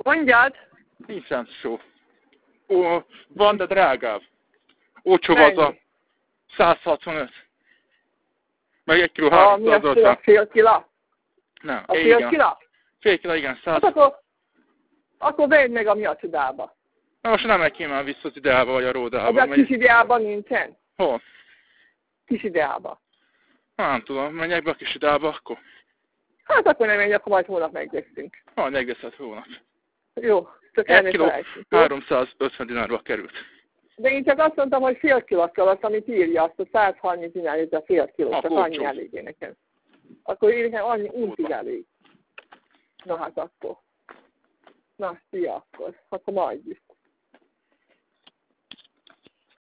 Mondjad! Nincsen só. Ó, van, de drágább. Olcsóbb az a 165. Meg 1 kiló 350. A fél kila? Nem, a fél kila? Fél kila, igen, 100. Hát akkor vedd meg a mi a csodába. Na most nem megy ki már vissza az ideába, vagy a ródába. De a kis ideában nincsen? Hol? Kis ideába. Nem tudom, menjek be a kis ideába akkor? Hát akkor nem menj, akkor majd holnap megveszünk. Majd megveszed hónap. Jó, csak 1 kiló felejtsük. 350 dinárba került. De én csak azt mondtam, hogy fél kiló kell, amit írja, azt a 130 dinár, ez a fél kiló, csak annyi elég nekem. Akkor én nekem annyi untig elég. Na hát akkor. Na, szia akkor. Akkor majd is.